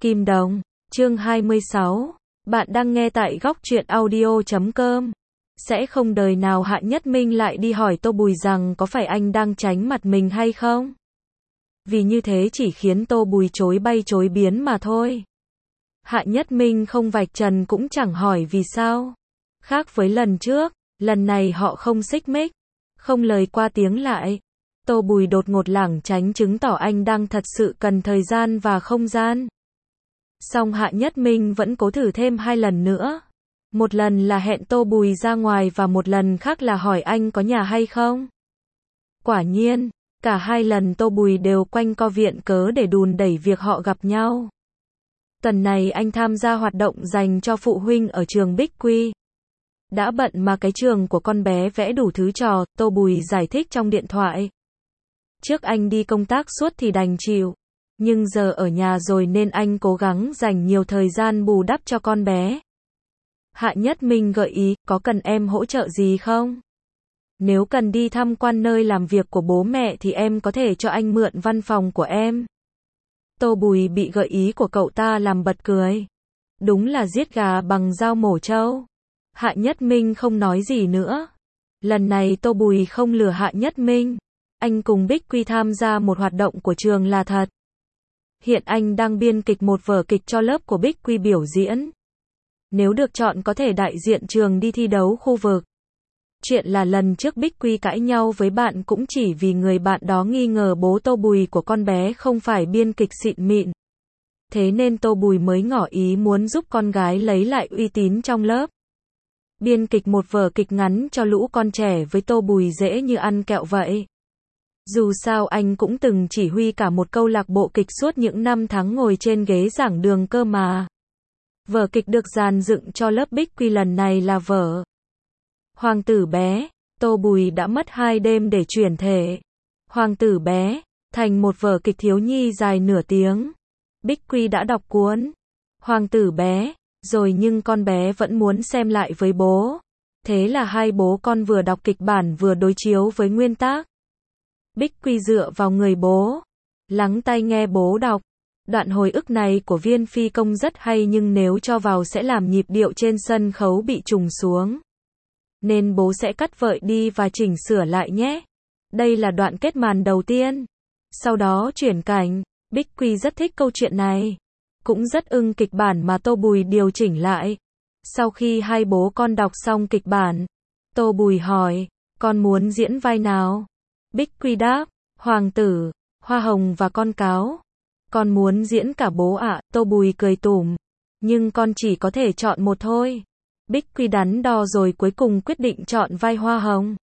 Kim Đồng, chương 26. Bạn đang nghe tại góc truyện audio.com. Sẽ không đời nào Hạ Nhất Minh lại đi hỏi Tô Bùi rằng có phải anh đang tránh mặt mình hay không? Vì như thế chỉ khiến Tô Bùi chối bay chối biến mà thôi. Hạ Nhất Minh không vạch trần cũng chẳng hỏi vì sao. Khác với lần trước, lần này họ không xích mích, không lời qua tiếng lại. Tô Bùi đột ngột lảng tránh chứng tỏ anh đang thật sự cần thời gian và không gian. Song Hạ Nhất Minh vẫn cố thử thêm 2 lần nữa. Một lần là hẹn Tô Bùi ra ngoài và một lần khác là hỏi anh có nhà hay không. Quả nhiên, cả 2 lần Tô Bùi đều quanh co viện cớ để đùn đẩy việc họ gặp nhau. Tuần này anh tham gia hoạt động dành cho phụ huynh ở trường Bích Quy. Đã bận mà cái trường của con bé vẽ đủ thứ trò, Tô Bùi giải thích trong điện thoại. Trước anh đi công tác suốt thì đành chịu. Nhưng giờ ở nhà rồi nên anh cố gắng dành nhiều thời gian bù đắp cho con bé. Hạ Nhất Minh gợi ý, có cần em hỗ trợ gì không? Nếu cần đi tham quan nơi làm việc của bố mẹ thì em có thể cho anh mượn văn phòng của em. Tô Bùi bị gợi ý của cậu ta làm bật cười. Đúng là giết gà bằng dao mổ trâu. Hạ Nhất Minh không nói gì nữa. Lần này Tô Bùi không lừa Hạ Nhất Minh. Anh cùng Bích Quy tham gia một hoạt động của trường là thật. Hiện anh đang biên kịch một vở kịch cho lớp của Bích Quy biểu diễn. Nếu được chọn có thể đại diện trường đi thi đấu khu vực. Chuyện là lần trước Bích Quy cãi nhau với bạn cũng chỉ vì người bạn đó nghi ngờ bố Tô Bùi của con bé không phải biên kịch xịn mịn. Thế nên Tô Bùi mới ngỏ ý muốn giúp con gái lấy lại uy tín trong lớp. Biên kịch một vở kịch ngắn cho lũ con trẻ với Tô Bùi dễ như ăn kẹo vậy. Dù sao anh cũng từng chỉ huy cả một câu lạc bộ kịch suốt những năm tháng ngồi trên ghế giảng đường cơ mà. Vở kịch được dàn dựng cho lớp Bích Quy lần này là vở Hoàng tử bé. Tô Bùi đã mất 2 đêm để chuyển thể Hoàng tử bé thành một vở kịch thiếu nhi dài nửa tiếng. Bích Quy đã đọc cuốn Hoàng tử bé rồi nhưng con bé vẫn muốn xem lại với bố. Thế là hai bố con vừa đọc kịch bản vừa đối chiếu với nguyên tác. Bích Quy dựa vào người bố, lắng tai nghe bố đọc. Đoạn hồi ức này của Viên Phi Công rất hay nhưng nếu cho vào sẽ làm nhịp điệu trên sân khấu bị trùng xuống. Nên bố sẽ cắt vợi đi và chỉnh sửa lại nhé. Đây là đoạn kết màn đầu tiên. Sau đó chuyển cảnh, Bích Quy rất thích câu chuyện này. Cũng rất ưng kịch bản mà Tô Bùi điều chỉnh lại. Sau khi hai bố con đọc xong kịch bản, Tô Bùi hỏi, con muốn diễn vai nào? Bích Quy đáp, hoàng tử, hoa hồng và con cáo. Con muốn diễn cả bố ạ. Tô Bùi cười tủm. Nhưng con chỉ có thể chọn một thôi. Bích Quy đắn đo rồi cuối cùng quyết định chọn vai hoa hồng.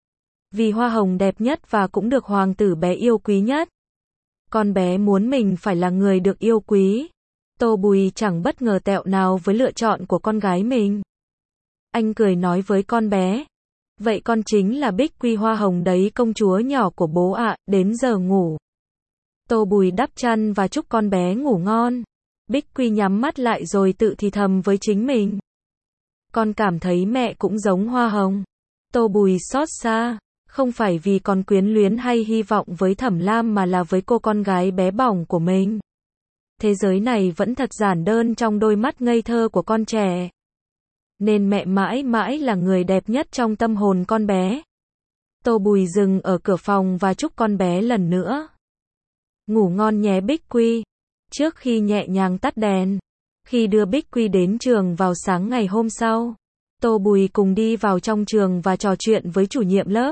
Vì hoa hồng đẹp nhất và cũng được hoàng tử bé yêu quý nhất. Con bé muốn mình phải là người được yêu quý. Tô Bùi chẳng bất ngờ tẹo nào với lựa chọn của con gái mình. Anh cười nói với con bé. Vậy con chính là Bích Quy hoa hồng đấy công chúa nhỏ của bố ạ, đến giờ ngủ. Tô Bùi đắp chăn và chúc con bé ngủ ngon. Bích Quy nhắm mắt lại rồi tự thì thầm với chính mình. Con cảm thấy mẹ cũng giống hoa hồng. Tô Bùi xót xa, không phải vì con quyến luyến hay hy vọng với Thẩm Lam mà là với cô con gái bé bỏng của mình. Thế giới này vẫn thật giản đơn trong đôi mắt ngây thơ của con trẻ. Nên mẹ mãi mãi là người đẹp nhất trong tâm hồn con bé. Tô Bùi dừng ở cửa phòng và chúc con bé lần nữa. Ngủ ngon nhé Bích Quy. Trước khi nhẹ nhàng tắt đèn, khi đưa Bích Quy đến trường vào sáng ngày hôm sau, Tô Bùi cùng đi vào trong trường và trò chuyện với chủ nhiệm lớp.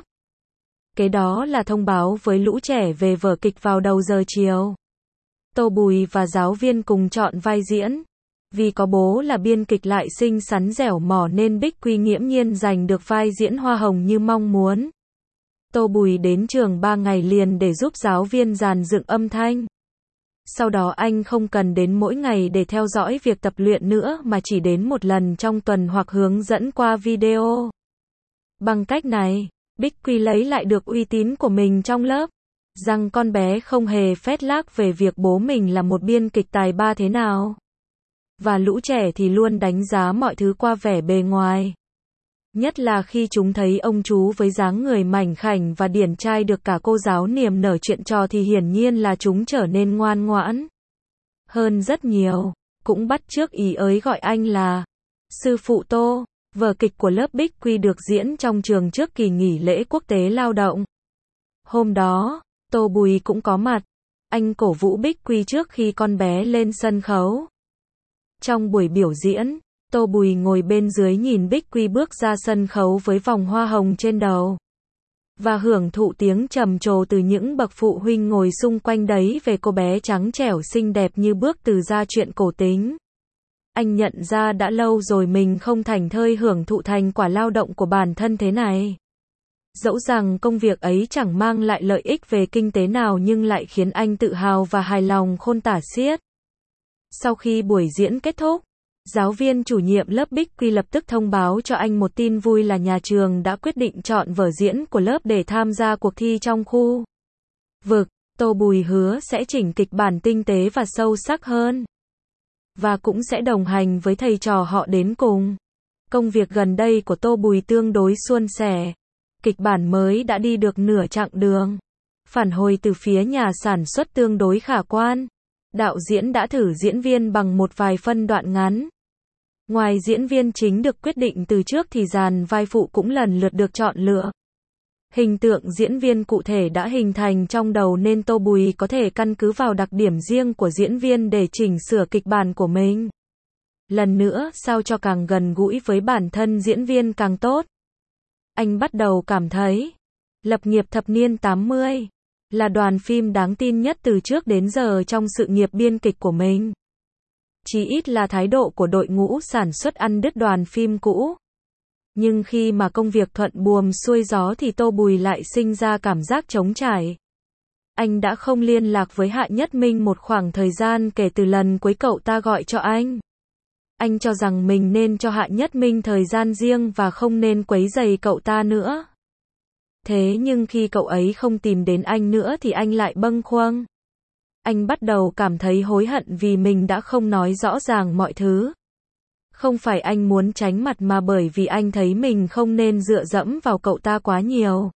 Kế đó là thông báo với lũ trẻ về vở kịch vào đầu giờ chiều. Tô Bùi và giáo viên cùng chọn vai diễn. Vì có bố là biên kịch lại xinh xắn dẻo mỏ nên Bích Quy nghiễm nhiên giành được vai diễn hoa hồng như mong muốn. Tô Bùi đến trường 3 ngày liền để giúp giáo viên dàn dựng âm thanh. Sau đó anh không cần đến mỗi ngày để theo dõi việc tập luyện nữa mà chỉ đến một lần trong tuần hoặc hướng dẫn qua video. Bằng cách này, Bích Quy lấy lại được uy tín của mình trong lớp. Rằng con bé không hề phét lác về việc bố mình là một biên kịch tài ba thế nào. Và lũ trẻ thì luôn đánh giá mọi thứ qua vẻ bề ngoài. Nhất là khi chúng thấy ông chú với dáng người mảnh khảnh và điển trai được cả cô giáo niềm nở chuyện trò thì hiển nhiên là chúng trở nên ngoan ngoãn hơn rất nhiều, cũng bắt chước ý ới gọi anh là sư phụ Tô. Vở kịch của lớp Bích Quy được diễn trong trường trước kỳ nghỉ lễ quốc tế lao động. Hôm đó, Tô Bùi cũng có mặt. Anh cổ vũ Bích Quy trước khi con bé lên sân khấu. Trong buổi biểu diễn, Tô Bùi ngồi bên dưới nhìn Bích Quy bước ra sân khấu với vòng hoa hồng trên đầu. Và hưởng thụ tiếng trầm trồ từ những bậc phụ huynh ngồi xung quanh đấy về cô bé trắng trẻo xinh đẹp như bước từ gia truyện cổ tính. Anh nhận ra đã lâu rồi mình không thành thơi hưởng thụ thành quả lao động của bản thân thế này. Dẫu rằng công việc ấy chẳng mang lại lợi ích về kinh tế nào nhưng lại khiến anh tự hào và hài lòng khôn tả xiết. Sau khi buổi diễn kết thúc, giáo viên chủ nhiệm lớp Bích Quy lập tức thông báo cho anh một tin vui là nhà trường đã quyết định chọn vở diễn của lớp để tham gia cuộc thi trong khu vực. Tô Bùi hứa sẽ chỉnh kịch bản tinh tế và sâu sắc hơn. Và cũng sẽ đồng hành với thầy trò họ đến cùng. Công việc gần đây của Tô Bùi tương đối suôn sẻ. Kịch bản mới đã đi được nửa chặng đường. Phản hồi từ phía nhà sản xuất tương đối khả quan. Đạo diễn đã thử diễn viên bằng một vài phân đoạn ngắn. Ngoài diễn viên chính được quyết định từ trước thì dàn vai phụ cũng lần lượt được chọn lựa. Hình tượng diễn viên cụ thể đã hình thành trong đầu nên Tô Bùi có thể căn cứ vào đặc điểm riêng của diễn viên để chỉnh sửa kịch bản của mình. Lần nữa, sao cho càng gần gũi với bản thân diễn viên càng tốt. Anh bắt đầu cảm thấy, Lập nghiệp thập niên 80 là đoàn phim đáng tin nhất từ trước đến giờ trong sự nghiệp biên kịch của mình. Chí ít là thái độ của đội ngũ sản xuất ăn đứt đoàn phim cũ. Nhưng khi mà công việc thuận buồm xuôi gió thì Tô Bùi lại sinh ra cảm giác trống trải. Anh đã không liên lạc với Hạ Nhất Minh một khoảng thời gian kể từ lần cuối cậu ta gọi cho anh. Anh cho rằng mình nên cho Hạ Nhất Minh thời gian riêng và không nên quấy rầy cậu ta nữa. Thế nhưng khi cậu ấy không tìm đến anh nữa thì anh lại bâng khuâng. Anh bắt đầu cảm thấy hối hận vì mình đã không nói rõ ràng mọi thứ. Không phải anh muốn tránh mặt mà bởi vì anh thấy mình không nên dựa dẫm vào cậu ta quá nhiều.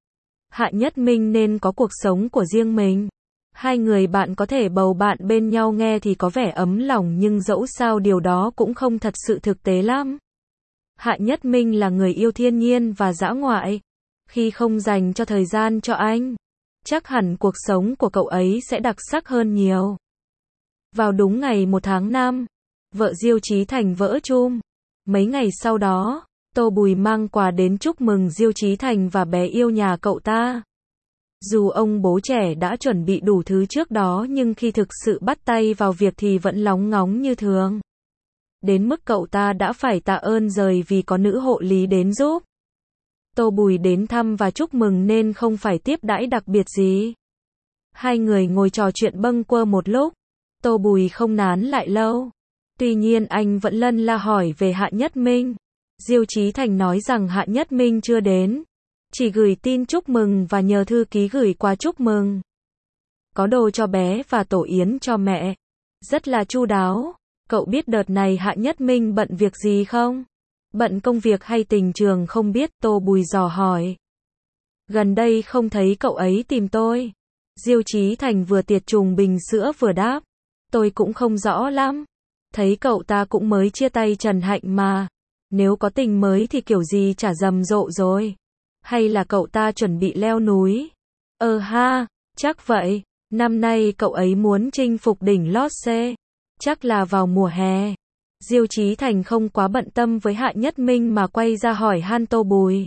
Hạ Nhất Minh nên có cuộc sống của riêng mình. Hai người bạn có thể bầu bạn bên nhau nghe thì có vẻ ấm lòng nhưng dẫu sao điều đó cũng không thật sự thực tế lắm. Hạ Nhất Minh là người yêu thiên nhiên và dã ngoại. Khi không dành cho thời gian cho anh, chắc hẳn cuộc sống của cậu ấy sẽ đặc sắc hơn nhiều. Vào đúng ngày 1 tháng 5, vợ Diêu Chí Thành vỡ chum. Mấy ngày sau đó, Tô Bùi mang quà đến chúc mừng Diêu Chí Thành và bé yêu nhà cậu ta. Dù ông bố trẻ đã chuẩn bị đủ thứ trước đó nhưng khi thực sự bắt tay vào việc thì vẫn lóng ngóng như thường. Đến mức cậu ta đã phải tạ ơn rời vì có nữ hộ lý đến giúp. Tô Bùi đến thăm và chúc mừng nên không phải tiếp đãi đặc biệt gì. Hai người ngồi trò chuyện bâng quơ một lúc. Tô Bùi không nán lại lâu. Tuy nhiên anh vẫn lân la hỏi về Hạ Nhất Minh. Diêu Chí Thành nói rằng Hạ Nhất Minh chưa đến. Chỉ gửi tin chúc mừng và nhờ thư ký gửi quà chúc mừng. Có đồ cho bé và tổ yến cho mẹ. Rất là chu đáo. Cậu biết đợt này Hạ Nhất Minh bận việc gì không? Bận công việc hay tình trường không biết, Tô Bùi dò hỏi. Gần đây không thấy cậu ấy tìm tôi. Diêu Chí Thành vừa tiệt trùng bình sữa vừa đáp. Tôi cũng không rõ lắm. Thấy cậu ta cũng mới chia tay Trần Hạnh mà. Nếu có tình mới thì kiểu gì chả rầm rộ rồi. Hay là cậu ta chuẩn bị leo núi? Ha, chắc vậy. Năm nay cậu ấy muốn chinh phục đỉnh Lhotse. Chắc là vào mùa hè. Diêu Chí Thành không quá bận tâm với Hạ Nhất Minh mà quay ra hỏi han Tô Bùi.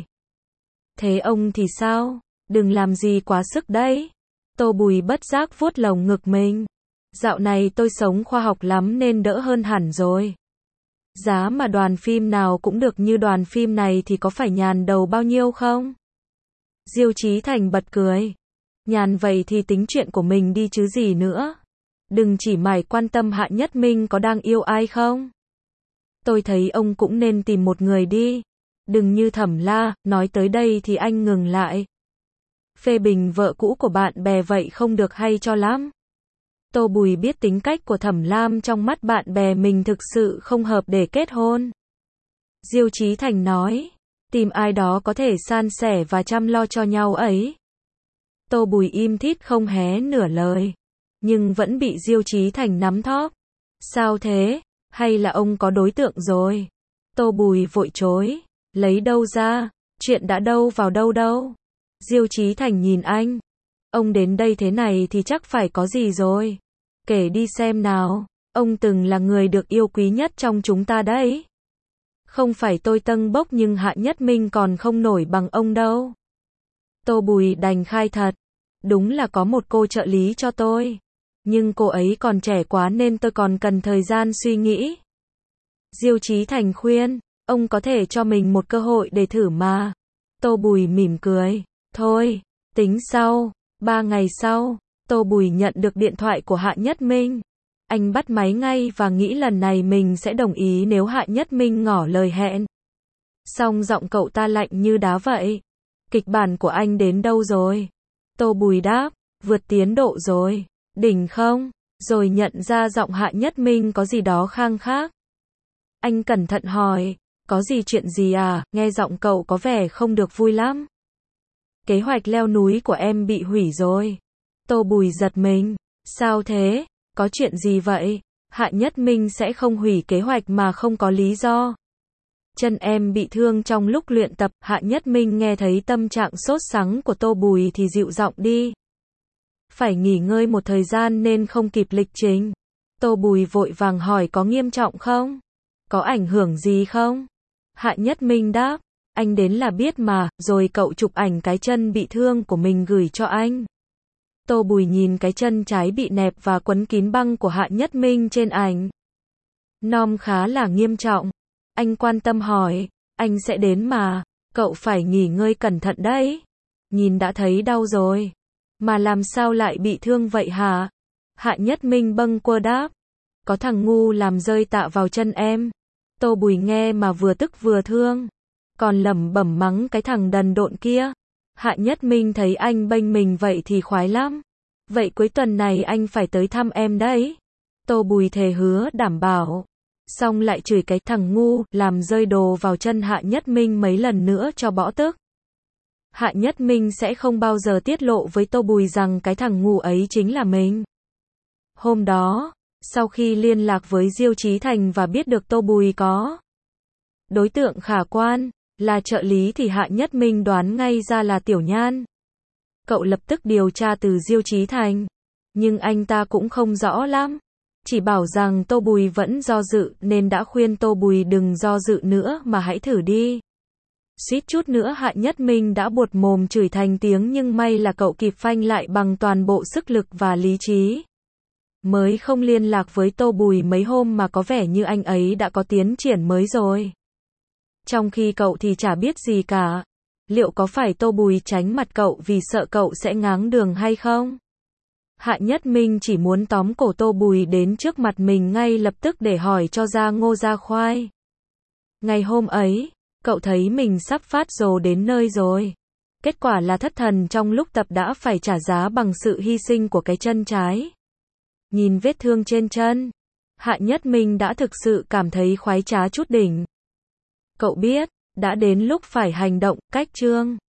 Thế ông thì sao? Đừng làm gì quá sức đấy. Tô Bùi bất giác vuốt lồng ngực mình. Dạo này tôi sống khoa học lắm nên đỡ hơn hẳn rồi. Giá mà đoàn phim nào cũng được như đoàn phim này thì có phải nhàn đầu bao nhiêu không? Diêu Chí Thành bật cười. Nhàn vậy thì tính chuyện của mình đi chứ gì nữa. Đừng chỉ mải quan tâm Hạ Nhất Minh có đang yêu ai không. Tôi thấy ông cũng nên tìm một người đi. Đừng như Thẩm La, nói tới đây thì anh ngừng lại. Phê bình vợ cũ của bạn bè vậy không được hay cho lắm. Tô Bùi biết tính cách của Thẩm Lam trong mắt bạn bè mình thực sự không hợp để kết hôn. Diêu Chí Thành nói, tìm ai đó có thể san sẻ và chăm lo cho nhau ấy. Tô Bùi im thít không hé nửa lời. nhưng vẫn bị Diêu Chí Thành nắm thóp. Sao thế? Hay là ông có đối tượng rồi? Tô Bùi vội chối. Lấy đâu ra? Chuyện đã đâu vào đâu đâu. Diêu Chí Thành nhìn anh. Ông đến đây thế này thì chắc phải có gì rồi. Kể đi xem nào. Ông từng là người được yêu quý nhất trong chúng ta đấy. Không phải tôi tâng bốc nhưng Hạ Nhất Minh còn không nổi bằng ông đâu. Tô Bùi đành khai thật. Đúng là có một cô trợ lý cho tôi. Nhưng cô ấy còn trẻ quá nên tôi còn cần thời gian suy nghĩ. Diêu Chí Thành khuyên, ông có thể cho mình một cơ hội để thử mà. Tô Bùi mỉm cười. Thôi, tính sau. 3 ngày sau, Tô Bùi nhận được điện thoại của Hạ Nhất Minh. Anh bắt máy ngay và nghĩ lần này mình sẽ đồng ý nếu Hạ Nhất Minh ngỏ lời hẹn. Song giọng cậu ta lạnh như đá vậy. Kịch bản của anh đến đâu rồi? Tô Bùi đáp, vượt tiến độ rồi. Đỉnh không? Rồi nhận ra giọng Hạ Nhất Minh có gì đó khang khác. Anh cẩn thận hỏi, có gì chuyện gì à? Nghe giọng cậu có vẻ không được vui lắm. Kế hoạch leo núi của em bị hủy rồi. Tô Bùi giật mình. Sao thế? Có chuyện gì vậy? Hạ Nhất Minh sẽ không hủy kế hoạch mà không có lý do. Chân em bị thương trong lúc luyện tập. Hạ Nhất Minh nghe thấy tâm trạng sốt sắng của Tô Bùi thì dịu giọng đi. Phải nghỉ ngơi một thời gian nên không kịp lịch trình. Tô Bùi vội vàng hỏi có nghiêm trọng không? Có ảnh hưởng gì không? Hạ Nhất Minh đáp, anh đến là biết mà, rồi cậu chụp ảnh cái chân bị thương của mình gửi cho anh. Tô Bùi nhìn cái chân trái bị nẹp và quấn kín băng của Hạ Nhất Minh trên ảnh. Nom khá là nghiêm trọng. Anh quan tâm hỏi, anh sẽ đến mà, cậu phải nghỉ ngơi cẩn thận đấy. Nhìn đã thấy đau rồi. Mà làm sao lại bị thương vậy hả? Hạ Nhất Minh bâng quơ đáp. Có thằng ngu làm rơi tạ vào chân em. Tô Bùi nghe mà vừa tức vừa thương. Còn lẩm bẩm mắng cái thằng đần độn kia. Hạ Nhất Minh thấy anh bênh mình vậy thì khoái lắm. Vậy cuối tuần này anh phải tới thăm em đấy. Tô Bùi thề hứa đảm bảo. Xong lại chửi cái thằng ngu làm rơi đồ vào chân Hạ Nhất Minh mấy lần nữa cho bỏ tức. Hạ Nhất Minh sẽ không bao giờ tiết lộ với Tô Bùi rằng cái thằng ngu ấy chính là mình. Hôm đó, sau khi liên lạc với Diêu Chí Thành và biết được Tô Bùi có đối tượng khả quan, là trợ lý thì Hạ Nhất Minh đoán ngay ra là Tiểu Nhan. Cậu lập tức điều tra từ Diêu Chí Thành. Nhưng anh ta cũng không rõ lắm. Chỉ bảo rằng Tô Bùi vẫn do dự nên đã khuyên Tô Bùi đừng do dự nữa mà hãy thử đi. Suýt chút nữa Hạ Nhất Minh đã buột mồm chửi thành tiếng nhưng may là cậu kịp phanh lại bằng toàn bộ sức lực và lý trí. Mới không liên lạc với Tô Bùi mấy hôm mà có vẻ như anh ấy đã có tiến triển mới rồi. Trong khi cậu thì chả biết gì cả. Liệu có phải Tô Bùi tránh mặt cậu vì sợ cậu sẽ ngáng đường hay không? Hạ Nhất Minh chỉ muốn tóm cổ Tô Bùi đến trước mặt mình ngay lập tức để hỏi cho ra ngô ra khoai. Ngày hôm ấy, cậu thấy mình sắp phát rồ đến nơi rồi. Kết quả là thất thần trong lúc tập đã phải trả giá bằng sự hy sinh của cái chân trái. Nhìn vết thương trên chân, Hạ Nhất Minh đã thực sự cảm thấy khoái trá chút đỉnh. Cậu biết, đã đến lúc phải hành động, cách chương.